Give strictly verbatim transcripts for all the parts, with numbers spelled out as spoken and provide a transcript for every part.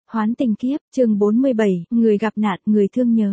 Hoán tình kiếp, chương bốn mươi bảy, người gặp nạn, người thương nhớ.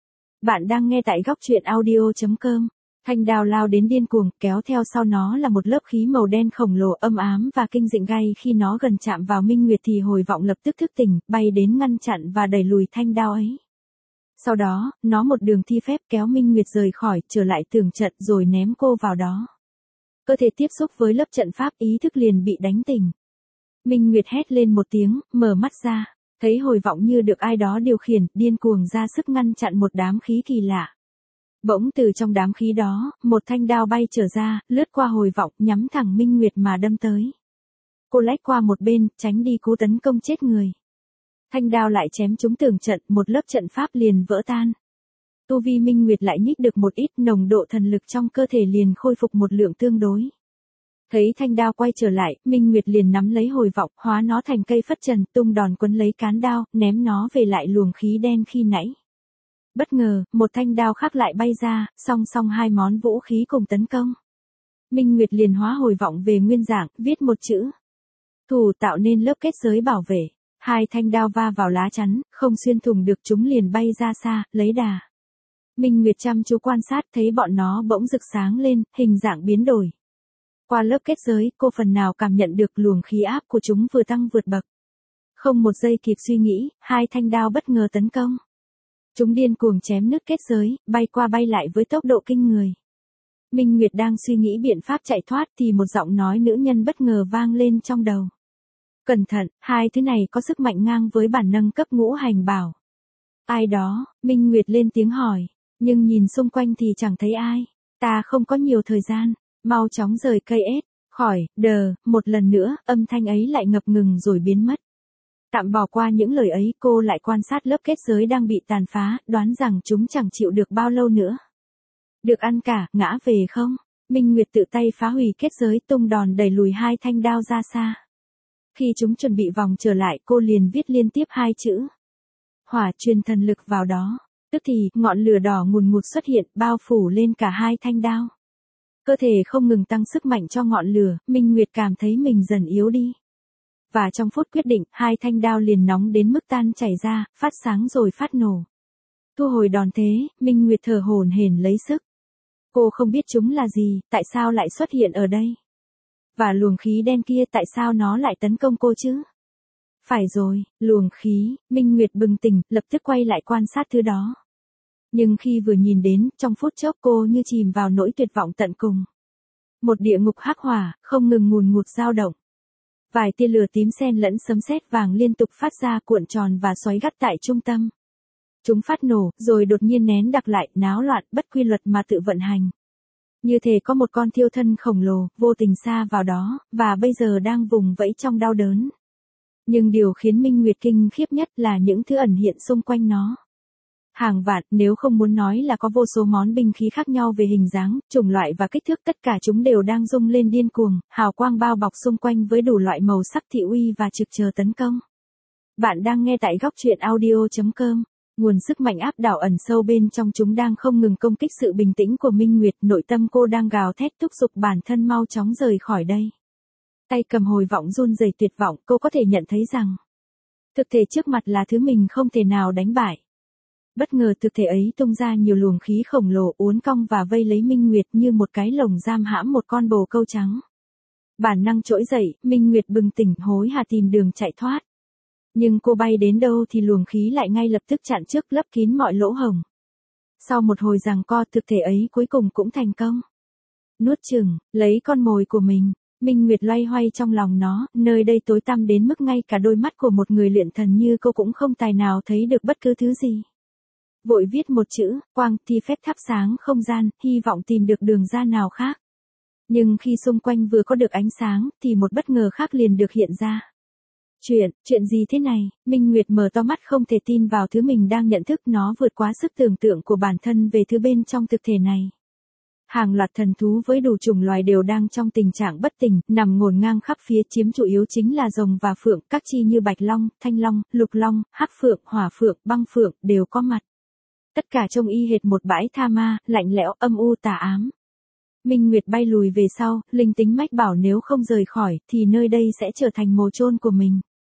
Bạn đang nghe tại góc truyện audio chấm com. Thanh đao lao đến điên cuồng, kéo theo sau nó là một lớp khí màu đen khổng lồ âm ám và kinh dị gay khi nó gần chạm vào Minh Nguyệt thì hồi vọng lập tức thức tỉnh, bay đến ngăn chặn và đẩy lùi thanh đao ấy. Sau đó, nó một đường thi phép kéo Minh Nguyệt rời khỏi, trở lại tường trận rồi ném cô vào đó. Cơ thể tiếp xúc với lớp trận pháp ý thức liền bị đánh tỉnh. Minh Nguyệt hét lên một tiếng, mở mắt ra, thấy hồi vọng như được ai đó điều khiển, điên cuồng ra sức ngăn chặn một đám khí kỳ lạ. Bỗng từ trong đám khí đó, một thanh đao bay trở ra, lướt qua hồi vọng, nhắm thẳng Minh Nguyệt mà đâm tới. Cô lách qua một bên, tránh đi cú tấn công chết người. Thanh đao lại chém trúng tường trận, một lớp trận pháp liền vỡ tan. Tu vi Minh Nguyệt lại nhích được một ít, nồng độ thần lực trong cơ thể liền khôi phục một lượng tương đối. Thấy thanh đao quay trở lại, Minh Nguyệt liền nắm lấy hồi vọng, hóa nó thành cây phất trần, tung đòn quấn lấy cán đao, ném nó về lại luồng khí đen khi nãy. Bất ngờ, một thanh đao khác lại bay ra, song song hai món vũ khí cùng tấn công. Minh Nguyệt liền hóa hồi vọng về nguyên dạng, viết một chữ. Thủ tạo nên lớp kết giới bảo vệ. Hai thanh đao va vào lá chắn, không xuyên thủng được, chúng liền bay ra xa, lấy đà. Minh Nguyệt chăm chú quan sát thấy bọn nó bỗng rực sáng lên, hình dạng biến đổi. Qua lớp kết giới, cô phần nào cảm nhận được luồng khí áp của chúng vừa tăng vượt bậc. Không một giây kịp suy nghĩ, hai thanh đao bất ngờ tấn công. Chúng điên cuồng chém nứt kết giới, bay qua bay lại với tốc độ kinh người. Minh Nguyệt đang suy nghĩ biện pháp chạy thoát thì một giọng nói nữ nhân bất ngờ vang lên trong đầu. Cẩn thận, hai thứ này có sức mạnh ngang với bản nâng cấp ngũ hành bảo. Ai đó, Minh Nguyệt lên tiếng hỏi, nhưng nhìn xung quanh thì chẳng thấy ai. Ta không có nhiều thời gian. Mau chóng rời cây ết, khỏi, đờ, một lần nữa, âm thanh ấy lại ngập ngừng rồi biến mất. Tạm bỏ qua những lời ấy, cô lại quan sát lớp kết giới đang bị tàn phá, đoán rằng chúng chẳng chịu được bao lâu nữa. Được ăn cả, ngã về không? Minh Nguyệt tự tay phá hủy kết giới, tung đòn đẩy lùi hai thanh đao ra xa. Khi chúng chuẩn bị vòng trở lại, cô liền viết liên tiếp hai chữ. Hỏa truyền thần lực vào đó. Tức thì, ngọn lửa đỏ ngùn ngụt xuất hiện, bao phủ lên cả hai thanh đao. Cơ thể không ngừng tăng sức mạnh cho ngọn lửa, Minh Nguyệt cảm thấy mình dần yếu đi. Và trong phút quyết định, hai thanh đao liền nóng đến mức tan chảy ra, phát sáng rồi phát nổ. Thu hồi đòn thế, Minh Nguyệt thở hổn hển lấy sức. Cô không biết chúng là gì, tại sao lại xuất hiện ở đây? Và luồng khí đen kia tại sao nó lại tấn công cô chứ? Phải rồi, luồng khí, Minh Nguyệt bừng tỉnh, lập tức quay lại quan sát thứ đó. Nhưng khi vừa nhìn đến, trong phút chốc cô như chìm vào nỗi tuyệt vọng tận cùng. Một địa ngục hắc hỏa, không ngừng ngùn ngụt dao động. Vài tia lửa tím xen lẫn sấm sét vàng liên tục phát ra cuộn tròn và xoáy gắt tại trung tâm. Chúng phát nổ, rồi đột nhiên nén đặc lại, náo loạn, bất quy luật mà tự vận hành. Như thể có một con thiêu thân khổng lồ, vô tình sa vào đó, và bây giờ đang vùng vẫy trong đau đớn. Nhưng điều khiến Minh Nguyệt kinh khiếp nhất là những thứ ẩn hiện xung quanh nó. Hàng vạn, nếu không muốn nói là có vô số món binh khí khác nhau về hình dáng, chủng loại và kích thước, tất cả chúng đều đang rung lên điên cuồng, hào quang bao bọc xung quanh với đủ loại màu sắc thị uy và trực chờ tấn công. Bạn đang nghe tại góc truyện audio chấm com. Nguồn sức mạnh áp đảo ẩn sâu bên trong chúng đang không ngừng công kích sự bình tĩnh của Minh Nguyệt, nội tâm cô đang gào thét thúc giục bản thân mau chóng rời khỏi đây. Tay cầm hồi vọng run rẩy tuyệt vọng, cô có thể nhận thấy rằng thực thể trước mặt là thứ mình không thể nào đánh bại. Bất ngờ thực thể ấy tung ra nhiều luồng khí khổng lồ uốn cong và vây lấy Minh Nguyệt như một cái lồng giam hãm một con bồ câu trắng. Bản năng trỗi dậy, Minh Nguyệt bừng tỉnh hối hả tìm đường chạy thoát. Nhưng cô bay đến đâu thì luồng khí lại ngay lập tức chặn trước, lấp kín mọi lỗ hổng. Sau một hồi giằng co, thực thể ấy cuối cùng cũng thành công. Nuốt chửng, lấy con mồi của mình. Minh Nguyệt loay hoay trong lòng nó, nơi đây tối tăm đến mức ngay cả đôi mắt của một người luyện thần như cô cũng không tài nào thấy được bất cứ thứ gì. Vội viết một chữ, quang, thi phép thắp sáng không gian, hy vọng tìm được đường ra nào khác. Nhưng khi xung quanh vừa có được ánh sáng, thì một bất ngờ khác liền được hiện ra. Chuyện, chuyện gì thế này? Minh Nguyệt mở to mắt không thể tin vào thứ mình đang nhận thức, nó vượt quá sức tưởng tượng của bản thân về thứ bên trong thực thể này. Hàng loạt thần thú với đủ chủng loài đều đang trong tình trạng bất tỉnh, nằm ngổn ngang khắp phía, chiếm chủ yếu chính là rồng và phượng, các chi như bạch long, thanh long, lục long, hắc phượng, hỏa phượng, băng phượng, đều có mặt. Tất cả trông y hệt một bãi tha ma, lạnh lẽo, âm u tà ám. Minh Nguyệt bay lùi về sau, linh tính mách bảo nếu không rời khỏi, thì nơi đây sẽ trở thành mồ chôn của mình.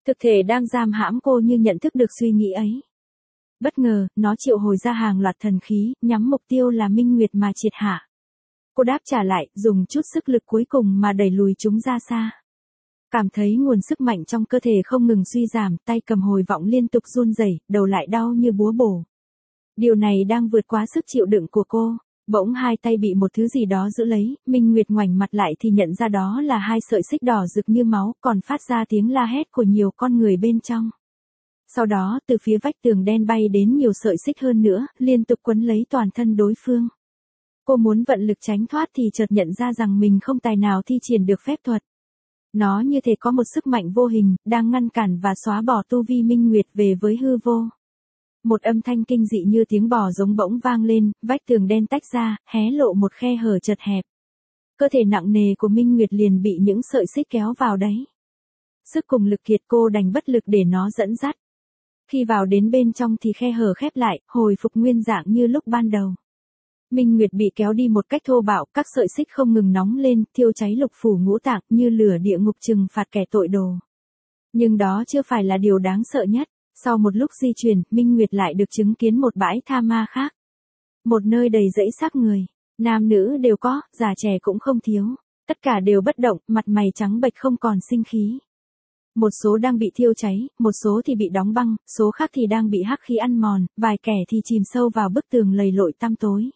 Thực thể đang giam hãm cô như nhận thức được suy nghĩ ấy. Bất ngờ, nó triệu hồi ra hàng loạt thần khí, nhắm mục tiêu là Minh Nguyệt mà triệt hạ. Cô đáp trả lại, dùng chút sức lực cuối cùng mà đẩy lùi chúng ra xa. Cảm thấy nguồn sức mạnh trong cơ thể không ngừng suy giảm, tay cầm hồi vọng liên tục run rẩy, đầu lại đau như búa bổ. Điều này đang vượt quá sức chịu đựng của cô. Bỗng hai tay bị một thứ gì đó giữ lấy, Minh Nguyệt ngoảnh mặt lại thì nhận ra đó là hai sợi xích đỏ rực như máu, còn phát ra tiếng la hét của nhiều con người bên trong. Sau đó, từ phía vách tường đen bay đến nhiều sợi xích hơn nữa, liên tục quấn lấy toàn thân đối phương. Cô muốn vận lực tránh thoát thì chợt nhận ra rằng mình không tài nào thi triển được phép thuật. Nó như thể có một sức mạnh vô hình, đang ngăn cản và xóa bỏ tu vi Minh Nguyệt về với hư vô. Một âm thanh kinh dị như tiếng bò giống bỗng vang lên, vách tường đen tách ra, hé lộ một khe hở chật hẹp. Cơ thể nặng nề của Minh Nguyệt liền bị những sợi xích kéo vào đấy. Sức cùng lực kiệt cô đành bất lực để nó dẫn dắt. Khi vào đến bên trong thì khe hở khép lại, hồi phục nguyên dạng như lúc ban đầu. Minh Nguyệt bị kéo đi một cách thô bạo, các sợi xích không ngừng nóng lên, thiêu cháy lục phủ ngũ tạng như lửa địa ngục trừng phạt kẻ tội đồ. Nhưng đó chưa phải là điều đáng sợ nhất. Sau một lúc di chuyển, Minh Nguyệt lại được chứng kiến một bãi tha ma khác. Một nơi đầy rẫy xác người. Nam nữ đều có, già trẻ cũng không thiếu. Tất cả đều bất động, mặt mày trắng bệch không còn sinh khí. Một số đang bị thiêu cháy, một số thì bị đóng băng, số khác thì đang bị hắc khí ăn mòn, vài kẻ thì chìm sâu vào bức tường lầy lội tăm tối.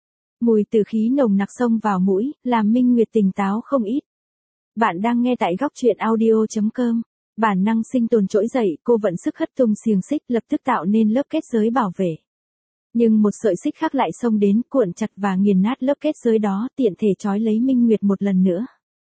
Mùi tử khí nồng nặc xông vào mũi, làm Minh Nguyệt tỉnh táo không ít. Bạn đang nghe tại góc truyện audio chấm com. Bản năng sinh tồn trỗi dậy, cô vận sức hất tung xiềng xích lập tức tạo nên lớp kết giới bảo vệ. Nhưng một sợi xích khác lại xông đến, cuộn chặt và nghiền nát lớp kết giới đó, tiện thể trói lấy Minh Nguyệt một lần nữa.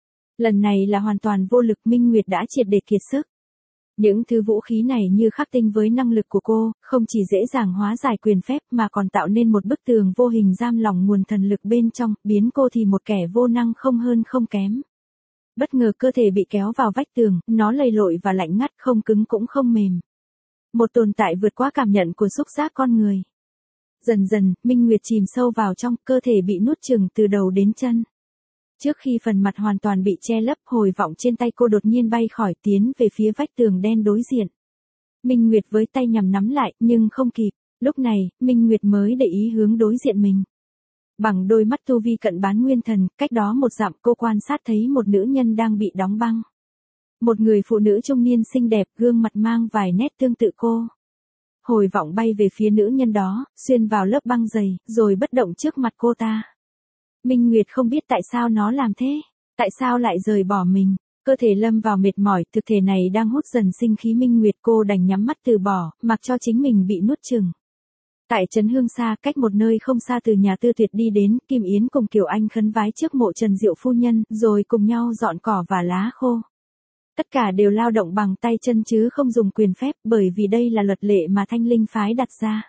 Lần này là hoàn toàn vô lực, Minh Nguyệt đã triệt để kiệt sức. Những thứ vũ khí này như khắc tinh với năng lực của cô, không chỉ dễ dàng hóa giải quyền phép mà còn tạo nên một bức tường vô hình giam lỏng nguồn thần lực bên trong, biến cô thì một kẻ vô năng không hơn không kém. Bất ngờ cơ thể bị kéo vào vách tường, nó lầy lội và lạnh ngắt, không cứng cũng không mềm. Một tồn tại vượt quá cảm nhận của xúc giác con người. Dần dần, Minh Nguyệt chìm sâu vào trong, cơ thể bị nuốt chửng từ đầu đến chân. Trước khi phần mặt hoàn toàn bị che lấp, hồi vọng trên tay cô đột nhiên bay khỏi, tiến về phía vách tường đen đối diện. Minh Nguyệt với tay nhằm nắm lại, nhưng không kịp. Lúc này, Minh Nguyệt mới để ý hướng đối diện mình. Bằng đôi mắt tu vi cận bán nguyên thần, cách đó một dặm cô quan sát thấy một nữ nhân đang bị đóng băng. Một người phụ nữ trung niên xinh đẹp, gương mặt mang vài nét tương tự cô. Hồi vọng bay về phía nữ nhân đó, xuyên vào lớp băng dày, rồi bất động trước mặt cô ta. Minh Nguyệt không biết tại sao nó làm thế, tại sao lại rời bỏ mình. Cơ thể lâm vào mệt mỏi, thực thể này đang hút dần sinh khí Minh Nguyệt, cô đành nhắm mắt từ bỏ, mặc cho chính mình bị nuốt chửng. Tại trấn Hương Sa, cách một nơi không xa từ nhà Tư Tuyệt đi đến, Kim Yến cùng Kiều Anh khấn vái trước mộ Trần Diệu phu nhân, rồi cùng nhau dọn cỏ và lá khô. Tất cả đều lao động bằng tay chân chứ không dùng quyền phép, bởi vì đây là luật lệ mà Thanh Linh phái đặt ra.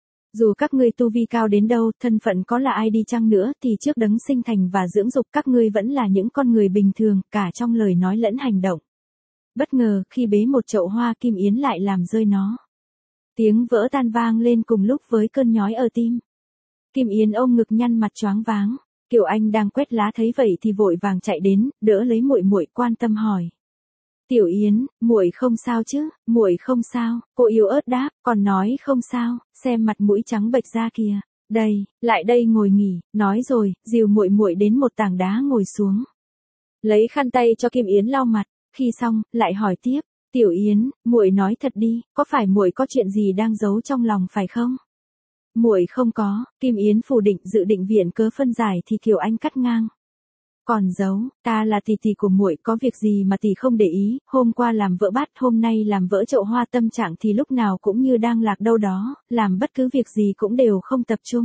Dù các ngươi tu vi cao đến đâu, thân phận có là ai đi chăng nữa, thì trước đấng sinh thành và dưỡng dục các ngươi vẫn là những con người bình thường, cả trong lời nói lẫn hành động. Bất ngờ, khi bế một chậu hoa, Kim Yến lại làm rơi nó. Tiếng vỡ tan vang lên cùng lúc với cơn nhói ở tim. Kim Yến ôm ngực nhăn mặt choáng váng. Kiều Anh đang quét lá thấy vậy thì vội vàng chạy đến, đỡ lấy muội muội, quan tâm hỏi. Tiểu Yến, muội không sao chứ? Muội không sao, cô yếu ớt đáp, còn nói không sao, xem mặt mũi trắng bệch ra kìa. Đây, lại đây ngồi nghỉ, nói rồi, dìu muội muội đến một tảng đá ngồi xuống. Lấy khăn tay cho Kim Yến lau mặt, khi xong, lại hỏi tiếp. Tiểu Yến, muội nói thật đi, có phải muội có chuyện gì đang giấu trong lòng phải không? Muội không có, Kim Yến phủ định, dự định viện cớ phân giải thì Kiều Anh cắt ngang. Còn giấu, ta là tỷ tỷ của muội, có việc gì mà tỷ không để ý, hôm qua làm vỡ bát, hôm nay làm vỡ chậu hoa, tâm trạng thì lúc nào cũng như đang lạc đâu đó, làm bất cứ việc gì cũng đều không tập trung.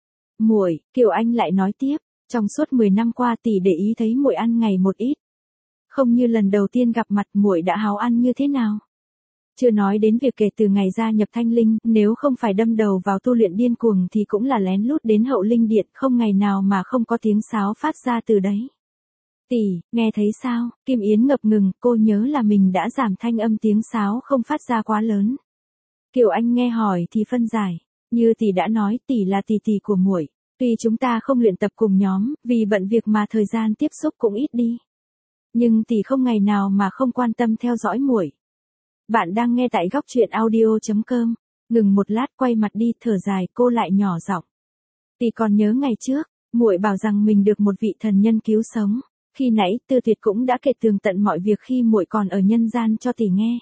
Muội, Kiều Anh lại nói tiếp, trong suốt mười năm qua tỷ để ý thấy muội ăn ngày một ít. Không như lần đầu tiên gặp mặt, muội đã háo ăn như thế nào. Chưa nói đến việc kể từ ngày gia nhập Thanh Linh, nếu không phải đâm đầu vào tu luyện điên cuồng thì cũng là lén lút đến Hậu Linh Điện, không ngày nào mà không có tiếng sáo phát ra từ đấy. Tỷ, nghe thấy sao? Kim Yến ngập ngừng, cô nhớ là mình đã giảm thanh âm tiếng sáo không phát ra quá lớn. Kiều Anh nghe hỏi thì phân giải, như tỷ đã nói, tỷ là tỷ tỷ của muội. Tuy chúng ta không luyện tập cùng nhóm, vì bận việc mà thời gian tiếp xúc cũng ít đi. Nhưng tỷ không ngày nào mà không quan tâm theo dõi muội. Bạn đang nghe tại góc truyện audio chấm com. Ngừng một lát quay mặt đi thở dài cô lại nhỏ giọng. Tỷ còn nhớ ngày trước, muội bảo rằng mình được một vị thần nhân cứu sống. Khi nãy Tư Tuyệt cũng đã kể tường tận mọi việc khi muội còn ở nhân gian cho tỷ nghe.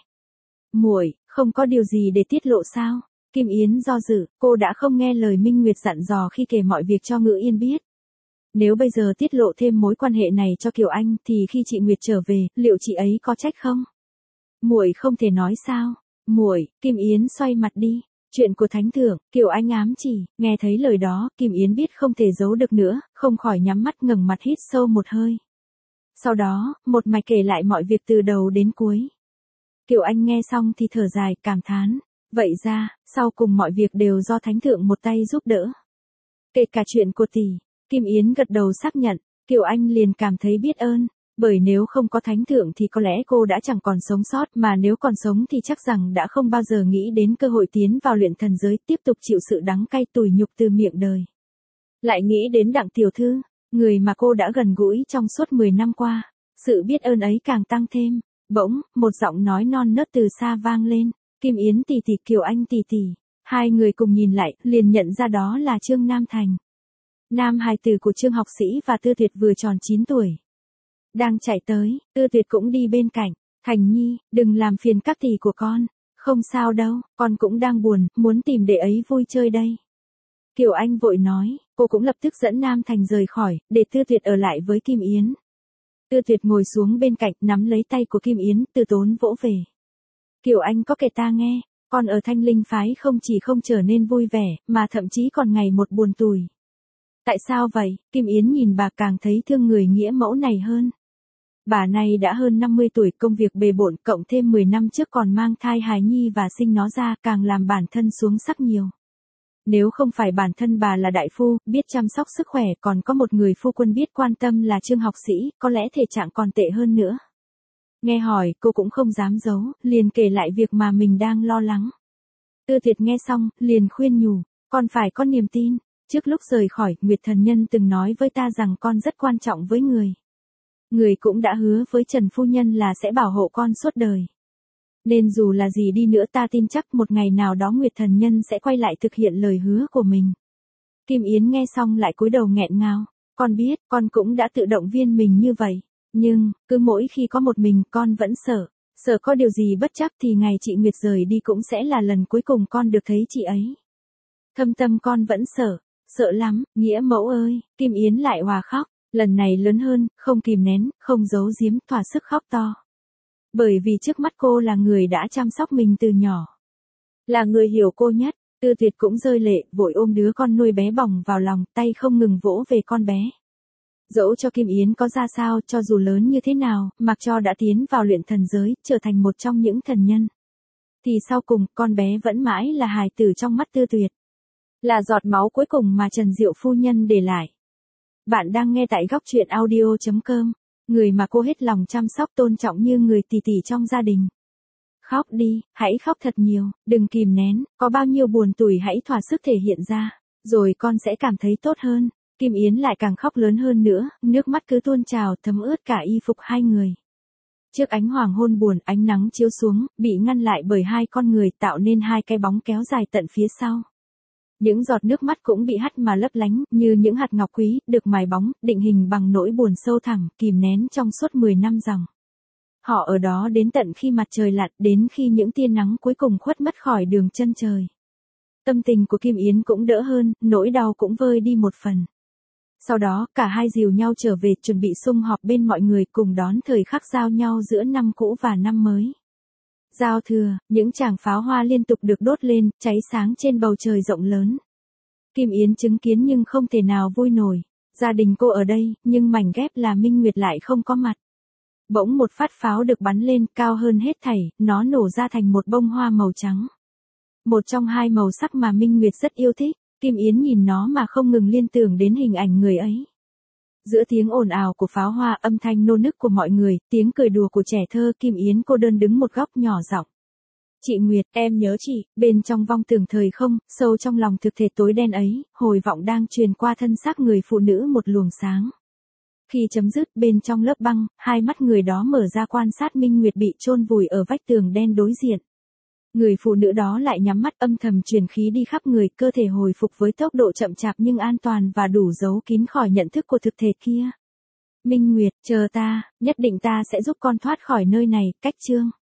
Muội, không có điều gì để tiết lộ sao? Kim Yến do dự, cô đã không nghe lời Minh Nguyệt dặn dò khi kể mọi việc cho Ngữ Yên biết. Nếu bây giờ tiết lộ thêm mối quan hệ này cho Kiều Anh thì khi chị Nguyệt trở về, liệu chị ấy có trách không? Muội không thể nói sao? Muội, Kim Yến xoay mặt đi. Chuyện của thánh thượng, Kiều Anh ám chỉ, nghe thấy lời đó, Kim Yến biết không thể giấu được nữa, không khỏi nhắm mắt ngẩng mặt hít sâu một hơi. Sau đó, một mạch kể lại mọi việc từ đầu đến cuối. Kiều Anh nghe xong thì thở dài, cảm thán. Vậy ra, sau cùng mọi việc đều do thánh thượng một tay giúp đỡ. Kể cả chuyện của tỷ, Kim Yến gật đầu xác nhận, Kiều Anh liền cảm thấy biết ơn. Bởi nếu không có thánh thượng thì có lẽ cô đã chẳng còn sống sót, mà nếu còn sống thì chắc rằng đã không bao giờ nghĩ đến cơ hội tiến vào luyện thần giới, tiếp tục chịu sự đắng cay tủi nhục từ miệng đời. Lại nghĩ đến Đặng tiểu thư, người mà cô đã gần gũi trong suốt mười năm qua, sự biết ơn ấy càng tăng thêm. Bỗng, một giọng nói non nớt từ xa vang lên, Kim Yến tỷ tỷ, Kiều Anh tỷ tỷ. Hai người cùng nhìn lại, liền nhận ra đó là Trương Nam Thành. Nam hài tử của Trương học sĩ và Tư Tuyệt vừa tròn chín tuổi. Đang chạy tới, Tư Tuyệt cũng đi bên cạnh. Thành Nhi, đừng làm phiền các tỷ của con. Không sao đâu, con cũng đang buồn, muốn tìm đệ ấy vui chơi đây. Kiều Anh vội nói, cô cũng lập tức dẫn Nam Thành rời khỏi, để Tư Tuyệt ở lại với Kim Yến. Tư Tuyệt ngồi xuống bên cạnh, nắm lấy tay của Kim Yến, từ tốn vỗ về. Kiều Anh có kể ta nghe, con ở Thanh Linh phái không chỉ không trở nên vui vẻ, mà thậm chí còn ngày một buồn tủi. Tại sao vậy? Kim Yến nhìn bà càng thấy thương người nghĩa mẫu này hơn. Bà này đã hơn năm mươi tuổi, công việc bề bộn, cộng thêm mười năm trước còn mang thai hài nhi và sinh nó ra, càng làm bản thân xuống sắc nhiều. Nếu không phải bản thân bà là đại phu, biết chăm sóc sức khỏe, còn có một người phu quân biết quan tâm là Trương học sĩ, có lẽ thể trạng còn tệ hơn nữa. Nghe hỏi, cô cũng không dám giấu, liền kể lại việc mà mình đang lo lắng. Tư Tuyệt nghe xong, liền khuyên nhủ, con phải có niềm tin. Trước lúc rời khỏi, Nguyệt thần nhân từng nói với ta rằng con rất quan trọng với người. Người cũng đã hứa với Trần phu nhân là sẽ bảo hộ con suốt đời. Nên dù là gì đi nữa ta tin chắc một ngày nào đó Nguyệt thần nhân sẽ quay lại thực hiện lời hứa của mình. Kim Yến nghe xong lại cúi đầu nghẹn ngào. Con biết, con cũng đã tự động viên mình như vậy. Nhưng, cứ mỗi khi có một mình con vẫn sợ. Sợ có điều gì bất chắc thì ngày chị Nguyệt rời đi cũng sẽ là lần cuối cùng con được thấy chị ấy. Thâm tâm con vẫn sợ. Sợ lắm, nghĩa mẫu ơi. Kim Yến lại hòa khóc. Lần này lớn hơn, không kìm nén, không giấu giếm, thỏa sức khóc to. Bởi vì trước mắt cô là người đã chăm sóc mình từ nhỏ. Là người hiểu cô nhất. Tư Tuyệt cũng rơi lệ, vội ôm đứa con nuôi bé bỏng vào lòng, tay không ngừng vỗ về con bé. Dẫu cho Kim Yến có ra sao, cho dù lớn như thế nào, mặc cho đã tiến vào luyện thần giới, trở thành một trong những thần nhân. Thì sau cùng, con bé vẫn mãi là hài tử trong mắt Tư Tuyệt. Là giọt máu cuối cùng mà Trần Diệu phu nhân để lại. Bạn đang nghe tại góc truyện audio chấm com. Người mà cô hết lòng chăm sóc tôn trọng như người tỷ tỷ trong gia đình. Khóc đi, hãy khóc thật nhiều, đừng kìm nén, có bao nhiêu buồn tủi hãy thỏa sức thể hiện ra, rồi con sẽ cảm thấy tốt hơn. Kim Yến lại càng khóc lớn hơn nữa, nước mắt cứ tuôn trào thấm ướt cả y phục hai người. Trước ánh hoàng hôn buồn, ánh nắng chiếu xuống, bị ngăn lại bởi hai con người, tạo nên hai cái bóng kéo dài tận phía sau. Những giọt nước mắt cũng bị hắt mà lấp lánh, như những hạt ngọc quý, được mài bóng, định hình bằng nỗi buồn sâu thẳm, kìm nén trong suốt mười năm dòng. Họ ở đó đến tận khi mặt trời lặn, đến khi những tia nắng cuối cùng khuất mất khỏi đường chân trời. Tâm tình của Kim Yến cũng đỡ hơn, nỗi đau cũng vơi đi một phần. Sau đó, cả hai dìu nhau trở về, chuẩn bị sum họp bên mọi người, cùng đón thời khắc giao nhau giữa năm cũ và năm mới. Giao thừa, những tràng pháo hoa liên tục được đốt lên, cháy sáng trên bầu trời rộng lớn. Kim Yến chứng kiến nhưng không thể nào vui nổi. Gia đình cô ở đây, nhưng mảnh ghép là Minh Nguyệt lại không có mặt. Bỗng một phát pháo được bắn lên, cao hơn hết thảy, nó nổ ra thành một bông hoa màu trắng. Một trong hai màu sắc mà Minh Nguyệt rất yêu thích, Kim Yến nhìn nó mà không ngừng liên tưởng đến hình ảnh người ấy. Giữa tiếng ồn ào của pháo hoa, âm thanh nô nức của mọi người, tiếng cười đùa của trẻ thơ, Kim Yến cô đơn đứng một góc nhỏ giọng. Chị Nguyệt, em nhớ chị. Bên trong vong tưởng thời không, sâu trong lòng thực thể tối đen ấy, hồi vọng đang truyền qua thân xác người phụ nữ một luồng sáng. Khi chấm dứt, bên trong lớp băng, hai mắt người đó mở ra quan sát Minh Nguyệt bị chôn vùi ở vách tường đen đối diện. Người phụ nữ đó lại nhắm mắt âm thầm truyền khí đi khắp người, cơ thể hồi phục với tốc độ chậm chạp nhưng an toàn và đủ giấu kín khỏi nhận thức của thực thể kia. Minh Nguyệt, chờ ta, nhất định ta sẽ giúp con thoát khỏi nơi này, cách chương.